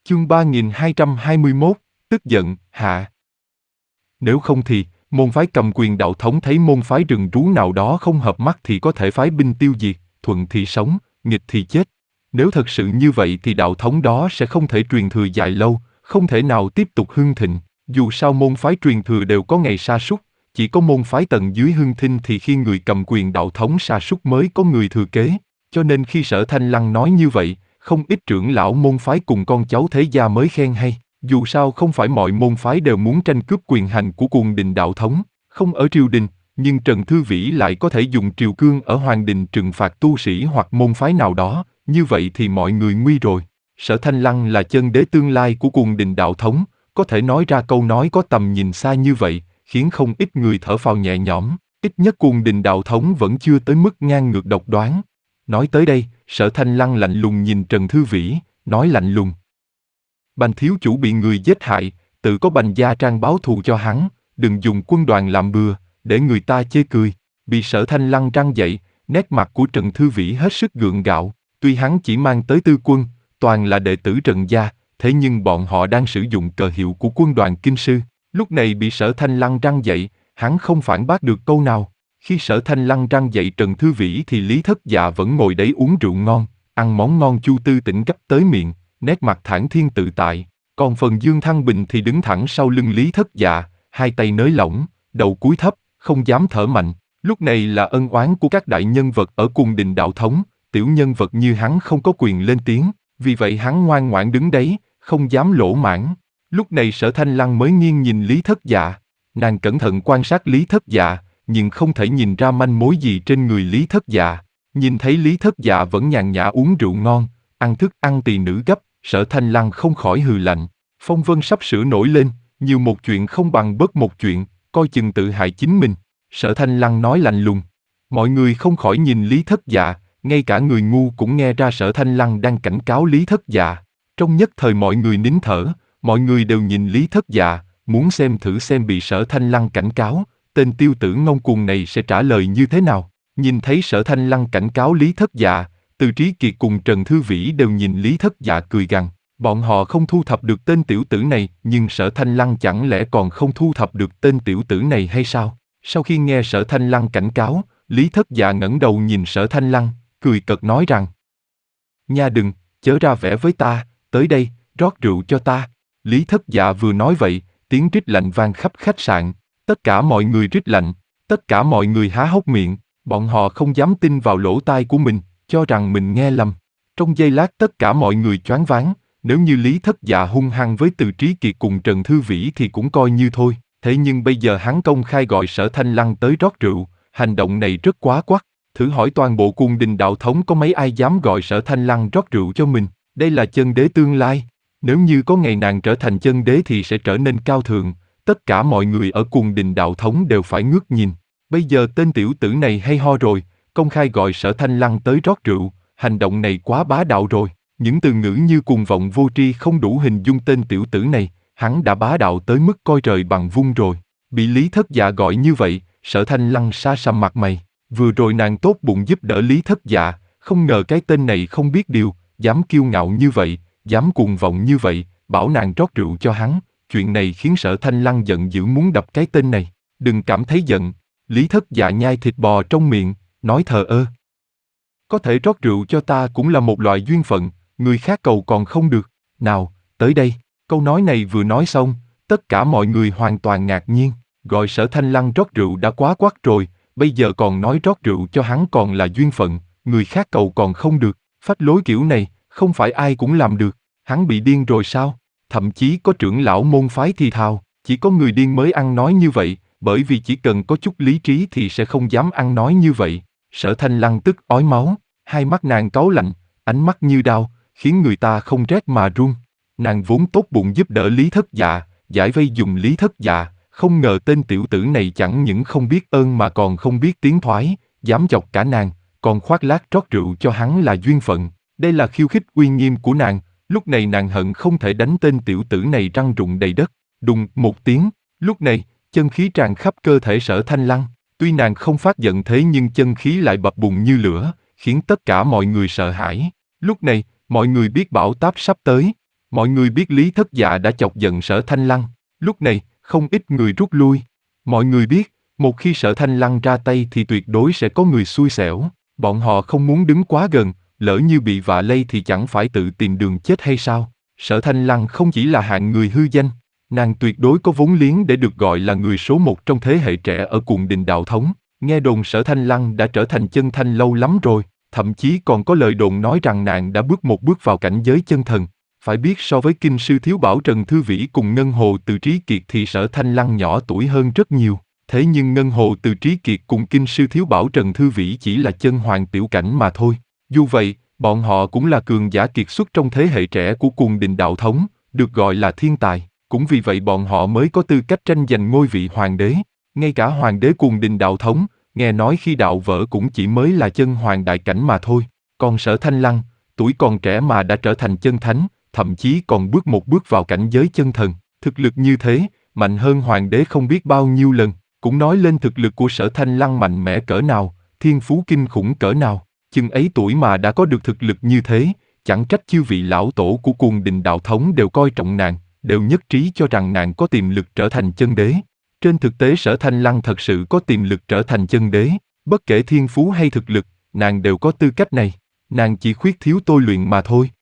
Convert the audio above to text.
Chương 3221, tức giận, hạ. Nếu không thì, môn phái cầm quyền đạo thống thấy môn phái rừng rú nào đó không hợp mắt thì có thể phái binh tiêu diệt, thuận thì sống, nghịch thì chết. Nếu thật sự như vậy thì đạo thống đó sẽ không thể truyền thừa dài lâu, không thể nào tiếp tục hưng thịnh. Dù sao môn phái truyền thừa đều có ngày sa sút, chỉ có môn phái tầng dưới hưng thịnh thì khi người cầm quyền đạo thống sa sút mới có người thừa kế. Cho nên khi Sở Thanh Lăng nói như vậy, không ít trưởng lão môn phái cùng con cháu thế gia mới khen hay. Dù sao không phải mọi môn phái đều muốn tranh cướp quyền hành của Cuồng Đình đạo thống, không ở triều đình, nhưng Trần Thư Vĩ lại có thể dùng triều cương ở hoàng đình trừng phạt tu sĩ hoặc môn phái nào đó, như vậy thì mọi người nguy rồi. Sở Thanh Lăng là chân đế tương lai của Cuồng Đình đạo thống, có thể nói ra câu nói có tầm nhìn xa như vậy, khiến không ít người thở phào nhẹ nhõm, ít nhất Cuồng Đình đạo thống vẫn chưa tới mức ngang ngược độc đoán. Nói tới đây, Sở Thanh Lăng lạnh lùng nhìn Trần Thư Vĩ, nói lạnh lùng. Bành thiếu chủ bị người giết hại, tự có Bành gia trang báo thù cho hắn, đừng dùng quân đoàn làm bừa, để người ta chê cười. Bị Sở Thanh Lăng răng dậy, nét mặt của Trần Thư Vĩ hết sức gượng gạo, tuy hắn chỉ mang tới tư quân, toàn là đệ tử Trần gia, thế nhưng bọn họ đang sử dụng cờ hiệu của quân đoàn kinh sư. Lúc này bị Sở Thanh Lăng răng dậy, hắn không phản bác được câu nào. Khi Sở Thanh Lăng răng dậy Trần Thư Vĩ thì Lý Thất Dạ vẫn ngồi đấy uống rượu ngon, ăn món ngon Chu Tư Tỉnh gấp tới miệng, nét mặt thản thiên tự tại. Còn phần Dương Thăng Bình thì đứng thẳng sau lưng Lý Thất Dạ, hai tay nới lỏng, đầu cúi thấp, không dám thở mạnh. Lúc này là ân oán của các đại nhân vật ở Cuồng Đình đạo thống, tiểu nhân vật như hắn không có quyền lên tiếng, vì vậy hắn ngoan ngoãn đứng đấy, không dám lỗ mãng. Lúc này Sở Thanh Lăng mới nghiêng nhìn Lý Thất Dạ, nàng cẩn thận quan sát Lý Thất Dạ, nhưng không thể nhìn ra manh mối gì trên người Lý Thất Dạ. Nhìn thấy Lý Thất Dạ vẫn nhàn nhã uống rượu ngon, ăn thức ăn tỳ nữ gấp, Sở Thanh Lăng không khỏi hừ lạnh. Phong vân sắp sửa nổi lên, nhiều một chuyện không bằng bớt một chuyện, coi chừng tự hại chính mình. Sở Thanh Lăng nói lạnh lùng. Mọi người không khỏi nhìn Lý Thất Dạ, ngay cả người ngu cũng nghe ra Sở Thanh Lăng đang cảnh cáo Lý Thất Dạ. Trong nhất thời mọi người nín thở, mọi người đều nhìn Lý Thất Dạ, muốn xem thử xem bị Sở Thanh Lăng cảnh cáo, tên tiêu tử ngông cuồng này sẽ trả lời như thế nào. Nhìn thấy Sở Thanh Lăng cảnh cáo Lý Thất Dạ, Từ Trí Kiệt cùng Trần Thư Vĩ đều nhìn Lý Thất Dạ cười gằn. Bọn họ không thu thập được tên tiểu tử này, nhưng Sở Thanh Lăng chẳng lẽ còn không thu thập được tên tiểu tử này hay sao? Sau khi nghe Sở Thanh Lăng cảnh cáo, Lý Thất Dạ ngẩng đầu nhìn Sở Thanh Lăng, cười cợt nói rằng: Nha đừng, chớ ra vẻ với ta, tới đây, rót rượu cho ta. Lý Thất Dạ vừa nói vậy, tiếng rít lạnh vang khắp khách sạn, tất cả mọi người rít lạnh, tất cả mọi người há hốc miệng, bọn họ không dám tin vào lỗ tai của mình, cho rằng mình nghe lầm. Trong giây lát tất cả mọi người choáng váng, nếu như Lý Thất Dạ hung hăng với Từ Trí Kiệt cùng Trần Thư Vĩ thì cũng coi như thôi, thế nhưng bây giờ hắn công khai gọi Sở Thanh Lăng tới rót rượu, hành động này rất quá quắt. Thử hỏi toàn bộ Cuồng Đình đạo thống có mấy ai dám gọi Sở Thanh Lăng rót rượu cho mình, đây là chân đế tương lai. Nếu như có ngày nàng trở thành chân đế thì sẽ trở nên cao thượng, tất cả mọi người ở Cuồng Đình đạo thống đều phải ngước nhìn. Bây giờ tên tiểu tử này hay ho rồi, công khai gọi Sở Thanh Lăng tới rót rượu, hành động này quá bá đạo rồi. Những từ ngữ như cuồng vọng vô tri không đủ hình dung tên tiểu tử này, hắn đã bá đạo tới mức coi trời bằng vung rồi. Bị Lý Thất Dạ gọi như vậy, Sở Thanh Lăng xa sầm mặt mày. Vừa rồi nàng tốt bụng giúp đỡ Lý Thất Dạ, không ngờ cái tên này không biết điều, dám kiêu ngạo như vậy, dám cuồng vọng như vậy, bảo nàng rót rượu cho hắn. Chuyện này khiến Sở Thanh Lăng giận dữ muốn đập cái tên này. Đừng cảm thấy giận. Lý Thất Dạ nhai thịt bò trong miệng, nói thờ ơ. Có thể rót rượu cho ta cũng là một loại duyên phận, người khác cầu còn không được. Nào, tới đây. Câu nói này vừa nói xong, tất cả mọi người hoàn toàn ngạc nhiên. Gọi Sở Thanh Lăng rót rượu đã quá quắt rồi, bây giờ còn nói rót rượu cho hắn còn là duyên phận, người khác cầu còn không được. Phách lối kiểu này, không phải ai cũng làm được. Hắn bị điên rồi sao? Thậm chí có trưởng lão môn phái thì thào, chỉ có người điên mới ăn nói như vậy, bởi vì chỉ cần có chút lý trí thì sẽ không dám ăn nói như vậy. Sở Thanh Lăng tức ói máu, hai mắt nàng cáu lạnh, ánh mắt như đao, khiến người ta không rét mà run. Nàng vốn tốt bụng giúp đỡ Lý Thất Dạ, giải vây dùng Lý Thất Dạ, không ngờ tên tiểu tử này chẳng những không biết ơn mà còn không biết tiến thoái, dám chọc cả nàng, còn khoác lác rót rượu cho hắn là duyên phận. Đây là khiêu khích uy nghiêm của nàng. Lúc này nàng hận không thể đánh tên tiểu tử này răng rụng đầy đất. Đùng một tiếng, lúc này, chân khí tràn khắp cơ thể Sở Thanh Lăng. Tuy nàng không phát giận thế nhưng chân khí lại bập bùng như lửa, khiến tất cả mọi người sợ hãi. Lúc này, mọi người biết bão táp sắp tới. Mọi người biết Lý Thất Dạ đã chọc giận Sở Thanh Lăng. Lúc này, không ít người rút lui. Mọi người biết, một khi Sở Thanh Lăng ra tay thì tuyệt đối sẽ có người xui xẻo. Bọn họ không muốn đứng quá gần, lỡ như bị vạ lây thì chẳng phải tự tìm đường chết hay sao? Sở Thanh Lăng không chỉ là hạng người hư danh, nàng tuyệt đối có vốn liếng để được gọi là người số một trong thế hệ trẻ ở Cuồng Đình Đạo Thống. Nghe đồn Sở Thanh Lăng đã trở thành chân thanh lâu lắm rồi, thậm chí còn có lời đồn nói rằng nàng đã bước một bước vào cảnh giới chân thần. Phải biết so với kinh sư thiếu bảo Trần Thư Vĩ cùng Ngân Hồ Từ Trí Kiệt thì Sở Thanh Lăng nhỏ tuổi hơn rất nhiều. Thế nhưng Ngân Hồ Từ Trí Kiệt cùng kinh sư thiếu bảo Trần Thư Vĩ chỉ là chân hoàng tiểu cảnh mà thôi. Dù vậy, bọn họ cũng là cường giả kiệt xuất trong thế hệ trẻ của Cuồng Đình Đạo Thống, được gọi là thiên tài. Cũng vì vậy bọn họ mới có tư cách tranh giành ngôi vị hoàng đế. Ngay cả hoàng đế Cuồng Đình Đạo Thống, nghe nói khi đạo vỡ cũng chỉ mới là chân hoàng đại cảnh mà thôi. Còn Sở Thanh Lăng, tuổi còn trẻ mà đã trở thành chân thánh, thậm chí còn bước một bước vào cảnh giới chân thần. Thực lực như thế, mạnh hơn hoàng đế không biết bao nhiêu lần. Cũng nói lên thực lực của Sở Thanh Lăng mạnh mẽ cỡ nào, thiên phú kinh khủng cỡ nào. Chừng ấy tuổi mà đã có được thực lực như thế, chẳng trách chư vị lão tổ của Cuồng Đình Đạo Thống đều coi trọng nàng, đều nhất trí cho rằng nàng có tiềm lực trở thành chân đế. Trên thực tế Sở Thanh Lăng thật sự có tiềm lực trở thành chân đế, bất kể thiên phú hay thực lực, nàng đều có tư cách này, nàng chỉ khuyết thiếu tôi luyện mà thôi.